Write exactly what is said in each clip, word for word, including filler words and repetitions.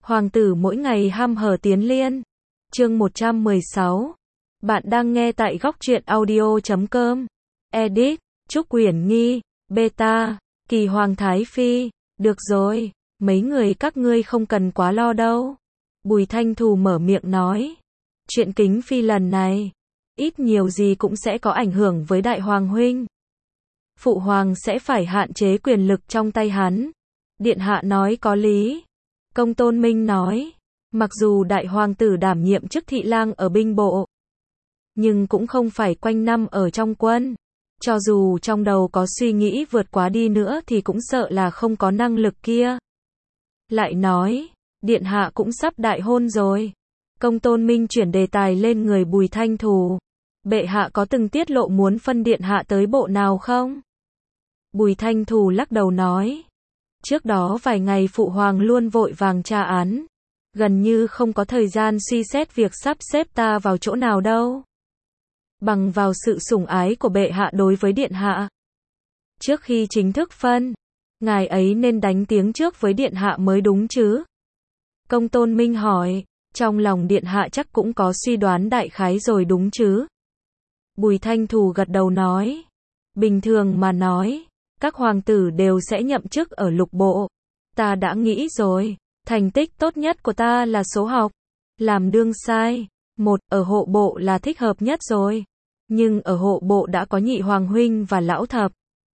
Hoàng tử mỗi ngày ham hở tiến liên. Chương một trăm mười sáu. Bạn đang nghe tại góc truyện audio chấm com. Edit, Trúc Uyển Nghi, Beta, Kỳ Hoàng Thái Phi. Được rồi, mấy người các ngươi không cần quá lo đâu. Bùi Thanh Thù mở miệng nói. Chuyện Kính Phi lần này, ít nhiều gì cũng sẽ có ảnh hưởng với Đại Hoàng huynh. Phụ Hoàng sẽ phải hạn chế quyền lực trong tay hắn. Điện hạ nói có lý. Công Tôn Minh nói, mặc dù Đại Hoàng tử đảm nhiệm chức thị lang ở binh bộ, nhưng cũng không phải quanh năm ở trong quân. Cho dù trong đầu có suy nghĩ vượt quá đi nữa thì cũng sợ là không có năng lực kia. Lại nói, Điện hạ cũng sắp đại hôn rồi. Công Tôn Minh chuyển đề tài lên người Bùi Thanh Thù. Bệ hạ có từng tiết lộ muốn phân Điện hạ tới bộ nào không? Bùi Thanh Thù lắc đầu nói. Trước đó vài ngày Phụ Hoàng luôn vội vàng tra án. Gần như không có thời gian suy xét việc sắp xếp ta vào chỗ nào đâu. Bằng vào sự sủng ái của bệ hạ đối với Điện hạ. Trước khi chính thức phân, ngài ấy nên đánh tiếng trước với Điện hạ mới đúng chứ? Công Tôn Minh hỏi, trong lòng Điện hạ chắc cũng có suy đoán đại khái rồi đúng chứ? Bùi Thanh Thù gật đầu nói, bình thường mà nói, các hoàng tử đều sẽ nhậm chức ở lục bộ. Ta đã nghĩ rồi, thành tích tốt nhất của ta là số học. Làm đương sai, một, ở hộ bộ là thích hợp nhất rồi. Nhưng ở hộ bộ đã có nhị hoàng huynh và lão thập.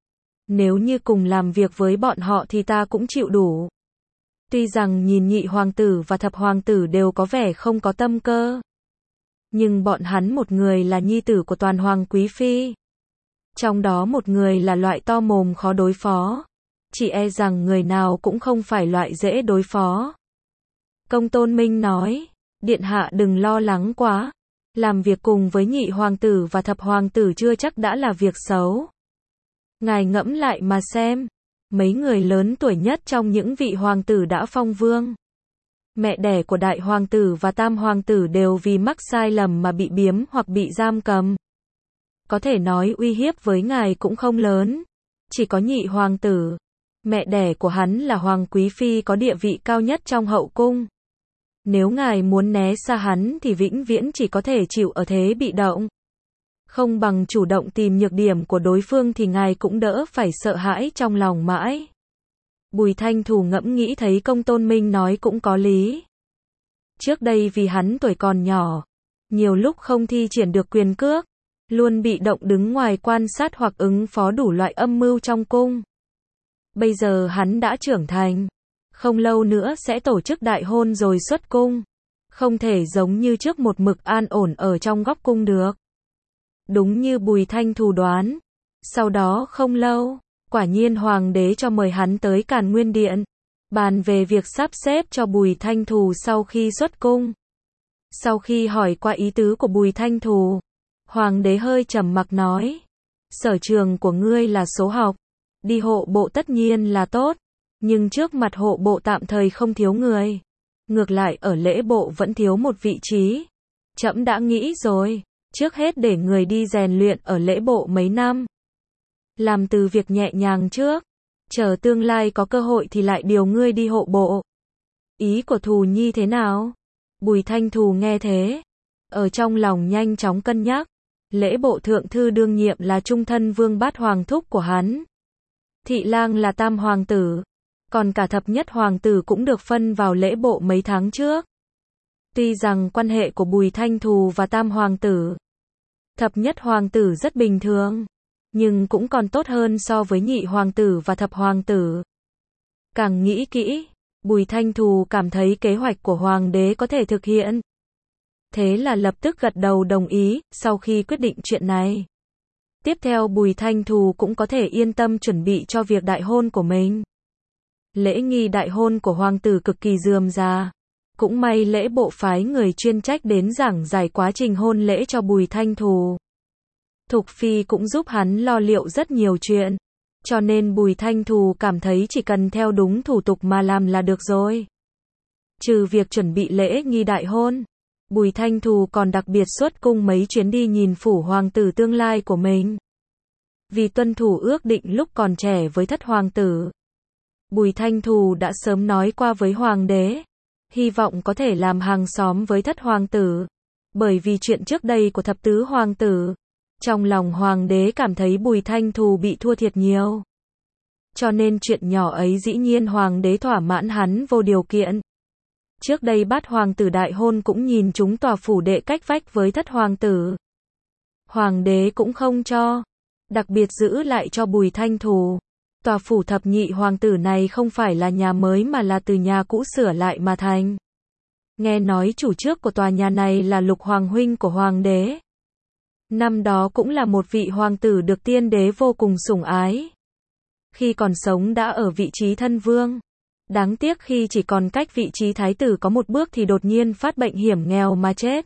Nếu như cùng làm việc với bọn họ thì ta cũng chịu đủ. Tuy rằng nhìn nhị hoàng tử và thập hoàng tử đều có vẻ không có tâm cơ. Nhưng bọn hắn một người là nhi tử của toàn hoàng quý phi. Trong đó một người là loại to mồm khó đối phó. Chỉ e rằng người nào cũng không phải loại dễ đối phó. Công Tôn Minh nói, Điện hạ đừng lo lắng quá. Làm việc cùng với nhị hoàng tử và thập hoàng tử chưa chắc đã là việc xấu. Ngài ngẫm lại mà xem. Mấy người lớn tuổi nhất trong những vị hoàng tử đã phong vương. Mẹ đẻ của đại hoàng tử và tam hoàng tử đều vì mắc sai lầm mà bị biếm hoặc bị giam cầm. Có thể nói uy hiếp với ngài cũng không lớn. Chỉ có nhị hoàng tử. Mẹ đẻ của hắn là hoàng quý phi có địa vị cao nhất trong hậu cung. Nếu ngài muốn né xa hắn thì vĩnh viễn chỉ có thể chịu ở thế bị động. Không bằng chủ động tìm nhược điểm của đối phương thì ngài cũng đỡ phải sợ hãi trong lòng mãi. Bùi Thanh Thù ngẫm nghĩ thấy Công Tôn Minh nói cũng có lý. Trước đây vì hắn tuổi còn nhỏ, nhiều lúc không thi triển được quyền cước, luôn bị động đứng ngoài quan sát hoặc ứng phó đủ loại âm mưu trong cung. Bây giờ hắn đã trưởng thành, không lâu nữa sẽ tổ chức đại hôn rồi xuất cung. Không thể giống như trước một mực an ổn ở trong góc cung được. Đúng như Bùi Thanh Thù đoán. Sau đó không lâu, quả nhiên hoàng đế cho mời hắn tới Càn Nguyên Điện, bàn về việc sắp xếp cho Bùi Thanh Thù sau khi xuất cung. Sau khi hỏi qua ý tứ của Bùi Thanh Thù, hoàng đế hơi trầm mặc nói, sở trường của ngươi là số học, đi hộ bộ tất nhiên là tốt, nhưng trước mặt hộ bộ tạm thời không thiếu người. Ngược lại ở lễ bộ vẫn thiếu một vị trí. Trẫm đã nghĩ rồi, trước hết để người đi rèn luyện ở lễ bộ mấy năm. Làm từ việc nhẹ nhàng trước, chờ tương lai có cơ hội thì lại điều ngươi đi hộ bộ. Ý của Thù Nhi thế nào? Bùi Thanh Thù nghe thế, ở trong lòng nhanh chóng cân nhắc. Lễ bộ thượng thư đương nhiệm là trung thân vương bát hoàng thúc của hắn. Thị lang là tam hoàng tử. Còn cả thập nhất hoàng tử cũng được phân vào lễ bộ mấy tháng trước. Tuy rằng quan hệ của Bùi Thanh Thù và tam hoàng tử, thập nhất hoàng tử rất bình thường, nhưng cũng còn tốt hơn so với nhị hoàng tử và thập hoàng tử. Càng nghĩ kỹ, Bùi Thanh Thù cảm thấy kế hoạch của hoàng đế có thể thực hiện. Thế là lập tức gật đầu đồng ý, sau khi quyết định chuyện này. Tiếp theo Bùi Thanh Thù cũng có thể yên tâm chuẩn bị cho việc đại hôn của mình. Lễ nghi đại hôn của hoàng tử cực kỳ rườm rà. Cũng may lễ bộ phái người chuyên trách đến giảng giải quá trình hôn lễ cho Bùi Thanh Thù. Thục Phi cũng giúp hắn lo liệu rất nhiều chuyện. Cho nên Bùi Thanh Thù cảm thấy chỉ cần theo đúng thủ tục mà làm là được rồi. Trừ việc chuẩn bị lễ nghi đại hôn, Bùi Thanh Thù còn đặc biệt xuất cung mấy chuyến đi nhìn phủ hoàng tử tương lai của mình. Vì tuân thủ ước định lúc còn trẻ với thất hoàng tử, Bùi Thanh Thù đã sớm nói qua với hoàng đế. hy vọng có thể làm hàng xóm với thất hoàng tử. Bởi vì chuyện trước đây của thập tứ hoàng tử, trong lòng hoàng đế cảm thấy Bùi Thanh Thù bị thua thiệt nhiều. Cho nên chuyện nhỏ ấy dĩ nhiên hoàng đế thỏa mãn hắn vô điều kiện. Trước đây bát hoàng tử đại hôn cũng nhìn chúng tòa phủ đệ cách vách với thất hoàng tử. Hoàng đế cũng không cho, đặc biệt giữ lại cho Bùi Thanh Thù. Tòa phủ thập nhị hoàng tử này không phải là nhà mới mà là từ nhà cũ sửa lại mà thành. Nghe nói chủ trước của tòa nhà này là Lục Hoàng huynh của hoàng đế. Năm đó cũng là một vị hoàng tử được tiên đế vô cùng sủng ái. Khi còn sống đã ở vị trí thân vương. Đáng tiếc khi chỉ còn cách vị trí thái tử có một bước thì đột nhiên phát bệnh hiểm nghèo mà chết.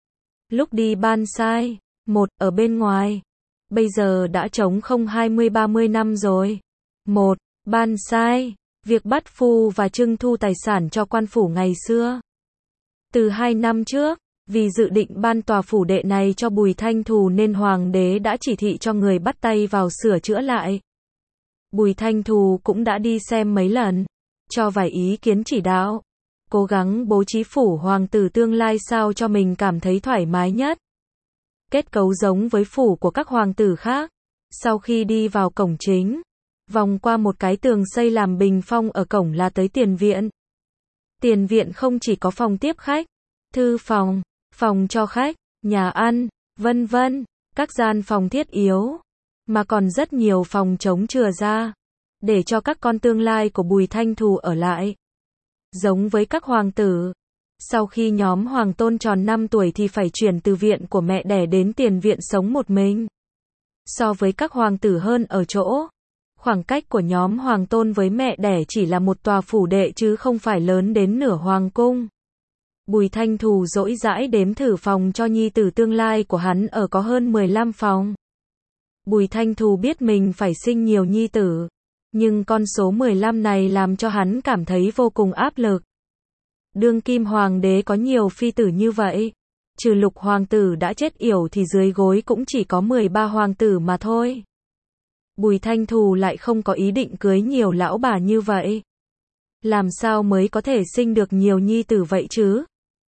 Lúc đi ban sai, một, ở bên ngoài. Bây giờ đã trống không hai mươi ba mươi năm rồi. Một, ban sai, việc bắt phu và trưng thu tài sản cho quan phủ ngày xưa. Từ hai năm trước, vì dự định ban tòa phủ đệ này cho Bùi Thanh Thù nên hoàng đế đã chỉ thị cho người bắt tay vào sửa chữa lại. Bùi Thanh Thù cũng đã đi xem mấy lần, cho vài ý kiến chỉ đạo, cố gắng bố trí phủ hoàng tử tương lai sao cho mình cảm thấy thoải mái nhất. Kết cấu giống với phủ của các hoàng tử khác. Sau khi đi vào cổng chính, vòng qua một cái tường xây làm bình phong ở cổng là tới tiền viện. Tiền viện không chỉ có phòng tiếp khách, thư phòng, phòng cho khách, nhà ăn, vân vân, các gian phòng thiết yếu, mà còn rất nhiều phòng trống chừa ra, để cho các con tương lai của Bùi Thanh Thù ở lại. Giống với các hoàng tử, sau khi nhóm hoàng tôn tròn năm tuổi thì phải chuyển từ viện của mẹ đẻ đến tiền viện sống một mình. So với các hoàng tử hơn ở chỗ, khoảng cách của nhóm hoàng tôn với mẹ đẻ chỉ là một tòa phủ đệ chứ không phải lớn đến nửa hoàng cung. Bùi Thanh Thù dỗi dãi đếm thử phòng cho nhi tử tương lai của hắn ở có hơn mười lăm phòng. Bùi Thanh Thù biết mình phải sinh nhiều nhi tử, nhưng con số mười lăm này làm cho hắn cảm thấy vô cùng áp lực. Đương kim hoàng đế có nhiều phi tử như vậy, trừ Lục hoàng tử đã chết yểu thì dưới gối cũng chỉ có mười ba hoàng tử mà thôi. Bùi Thanh Thù lại không có ý định cưới nhiều lão bà như vậy. Làm sao mới có thể sinh được nhiều nhi tử vậy chứ?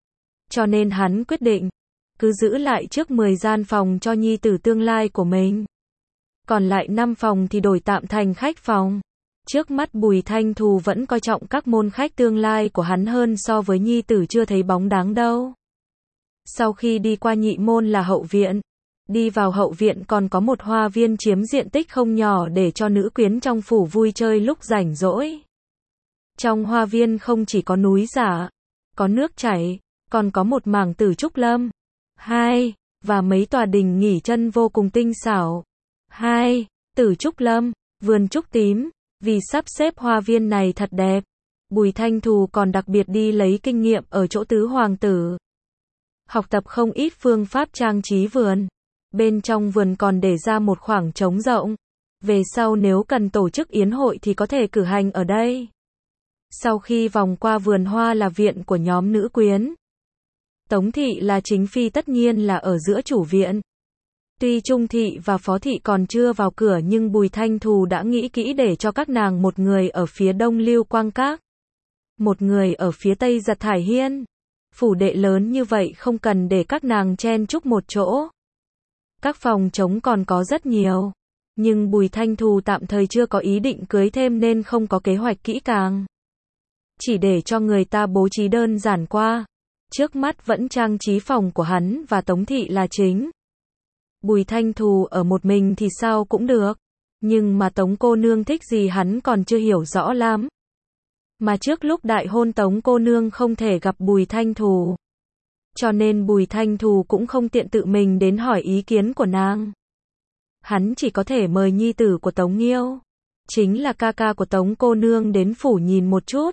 Cho nên hắn quyết định, cứ giữ lại trước mười gian phòng cho nhi tử tương lai của mình. Còn lại năm phòng thì đổi tạm thành khách phòng. Trước mắt Bùi Thanh Thù vẫn coi trọng các môn khách tương lai của hắn hơn so với nhi tử chưa thấy bóng dáng đâu. Sau khi đi qua nhị môn là hậu viện. Đi vào hậu viện còn có một hoa viên chiếm diện tích không nhỏ để cho nữ quyến trong phủ vui chơi lúc rảnh rỗi. Trong hoa viên không chỉ có núi giả, có nước chảy, còn có một mảng tử trúc lâm. Hai, và mấy tòa đình nghỉ chân vô cùng tinh xảo. Hai, tử trúc lâm, vườn trúc tím, vì sắp xếp hoa viên này thật đẹp. Bùi Thanh Thù còn đặc biệt đi lấy kinh nghiệm ở chỗ tứ hoàng tử. Học tập không ít phương pháp trang trí vườn. Bên trong vườn còn để ra một khoảng trống rộng. Về sau nếu cần tổ chức yến hội thì có thể cử hành ở đây. Sau khi vòng qua vườn hoa là viện của nhóm nữ quyến. Tống thị là chính phi tất nhiên là ở giữa chủ viện. Tuy trung thị và phó thị còn chưa vào cửa nhưng Bùi Thanh Thù đã nghĩ kỹ để cho các nàng một người ở phía đông Lưu Quang Các, một người ở phía tây Giật Thải Hiên. Phủ đệ lớn như vậy không cần để các nàng chen chúc một chỗ. Các phòng trống còn có rất nhiều, nhưng Bùi Thanh Thù tạm thời chưa có ý định cưới thêm nên không có kế hoạch kỹ càng. Chỉ để cho người ta bố trí đơn giản qua. Trước mắt vẫn trang trí phòng của hắn và Tống thị là chính. Bùi Thanh Thù ở một mình thì sao cũng được, nhưng mà Tống cô nương thích gì hắn còn chưa hiểu rõ lắm. Mà trước lúc đại hôn Tống cô nương không thể gặp Bùi Thanh Thù, cho nên Bùi Thanh Thù cũng không tiện tự mình đến hỏi ý kiến của nàng. Hắn chỉ có thể mời nhi tử của Tống Nghiêu, chính là ca ca của Tống cô nương đến phủ nhìn một chút.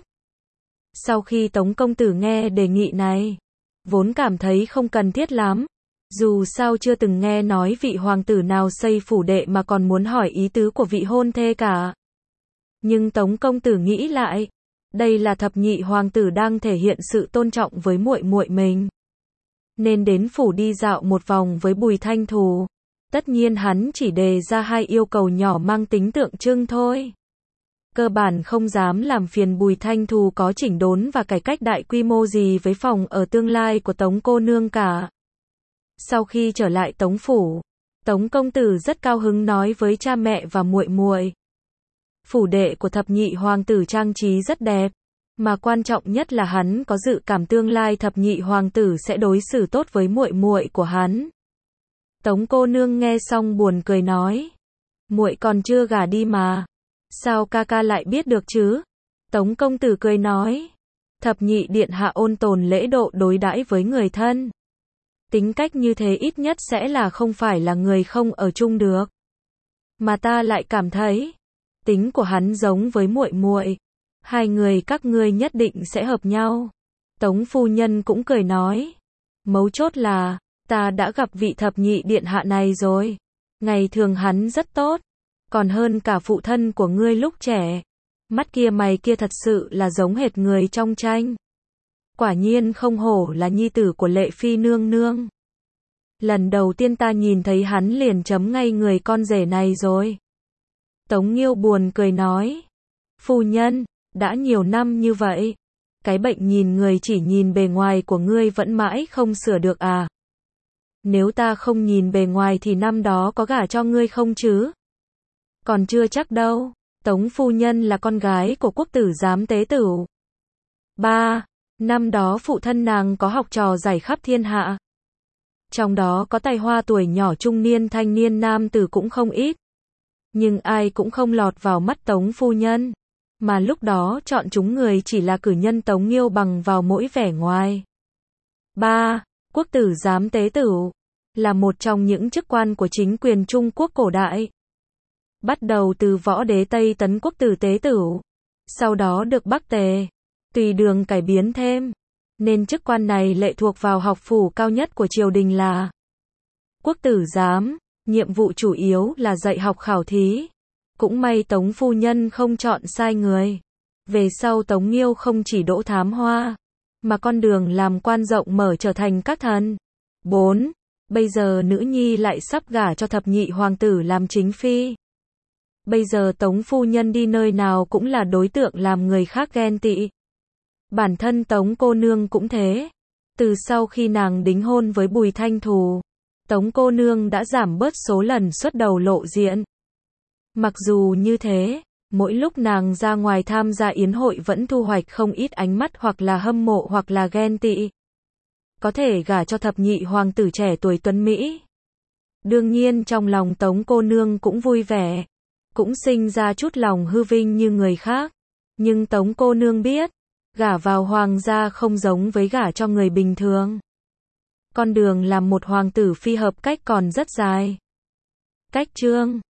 Sau khi Tống công tử nghe đề nghị này, vốn cảm thấy không cần thiết lắm. Dù sao chưa từng nghe nói vị hoàng tử nào xây phủ đệ mà còn muốn hỏi ý tứ của vị hôn thê cả. Nhưng Tống công tử nghĩ lại, đây là thập nhị hoàng tử đang thể hiện sự tôn trọng với muội muội mình, nên đến phủ đi dạo một vòng với Bùi Thanh Thù. Tất nhiên hắn chỉ đề ra hai yêu cầu nhỏ mang tính tượng trưng thôi. cơ bản không dám làm phiền Bùi Thanh Thù có chỉnh đốn và cải cách đại quy mô gì với phòng ở tương lai của Tống cô nương cả. Sau khi trở lại Tống phủ, Tống công tử rất cao hứng nói với cha mẹ và muội muội. Phủ đệ của thập nhị hoàng tử trang trí rất đẹp, mà quan trọng nhất là hắn có dự cảm tương lai thập nhị hoàng tử sẽ đối xử tốt với muội muội của hắn. Tống cô nương nghe xong buồn cười nói, muội còn chưa gả đi mà, sao ca ca lại biết được chứ? Tống công tử cười nói, thập nhị điện hạ ôn tồn lễ độ đối đãi với người thân. Tính cách như thế ít nhất sẽ là không phải là người không ở chung được. Mà ta lại cảm thấy, tính của hắn giống với muội muội, hai người các ngươi nhất định sẽ hợp nhau. Tống phu nhân cũng cười nói, mấu chốt là, ta đã gặp vị thập nhị điện hạ này rồi. Ngày thường hắn rất tốt, còn hơn cả phụ thân của ngươi lúc trẻ. Mắt kia mày kia thật sự là giống hệt người trong tranh. Quả nhiên không hổ là nhi tử của Lệ Phi nương nương. Lần đầu tiên ta nhìn thấy hắn liền chấm ngay người con rể này rồi. Tống Nghiêu buồn cười nói, phu nhân, đã nhiều năm như vậy, cái bệnh nhìn người chỉ nhìn bề ngoài của ngươi vẫn mãi không sửa được à? Nếu ta không nhìn bề ngoài thì năm đó có gả cho ngươi không chứ? Còn chưa chắc đâu, Tống phu nhân là con gái của quốc tử giám tế tửu. ba. Năm đó phụ thân nàng có học trò giải khắp thiên hạ. Trong đó có tài hoa tuổi nhỏ trung niên thanh niên nam tử cũng không ít. Nhưng ai cũng không lọt vào mắt Tống phu nhân. Mà lúc đó chọn chúng người chỉ là cử nhân Tống Nghiêu bằng vào mỗi vẻ ngoài. ba. Quốc tử giám tế tửu là một trong những chức quan của chính quyền Trung Quốc cổ đại. Bắt đầu từ võ đế Tây Tấn quốc tử tế tửu, sau đó được Bắc Tề, tùy đường cải biến thêm, nên chức quan này lệ thuộc vào học phủ cao nhất của triều đình là quốc tử giám, nhiệm vụ chủ yếu là dạy học khảo thí. Cũng may Tống phu nhân không chọn sai người. Về sau Tống Nghiêu không chỉ đỗ thám hoa, mà con đường làm quan rộng mở trở thành các thần. bốn. Bây giờ nữ nhi lại sắp gả cho thập nhị hoàng tử làm chính phi. Bây giờ Tống phu nhân đi nơi nào cũng là đối tượng làm người khác ghen tị. Bản thân Tống cô nương cũng thế. Từ sau khi nàng đính hôn với Bùi Thanh Thù, Tống cô nương đã giảm bớt số lần xuất đầu lộ diện. Mặc dù như thế, mỗi lúc nàng ra ngoài tham gia yến hội vẫn thu hoạch không ít ánh mắt hoặc là hâm mộ hoặc là ghen tị. Có thể gả cho thập nhị hoàng tử trẻ tuổi tuấn Mỹ. Đương nhiên trong lòng Tống cô nương cũng vui vẻ, cũng sinh ra chút lòng hư vinh như người khác. Nhưng Tống cô nương biết, gả vào hoàng gia không giống với gả cho người bình thường. Con đường làm một hoàng tử phi hợp cách còn rất dài. Cách chương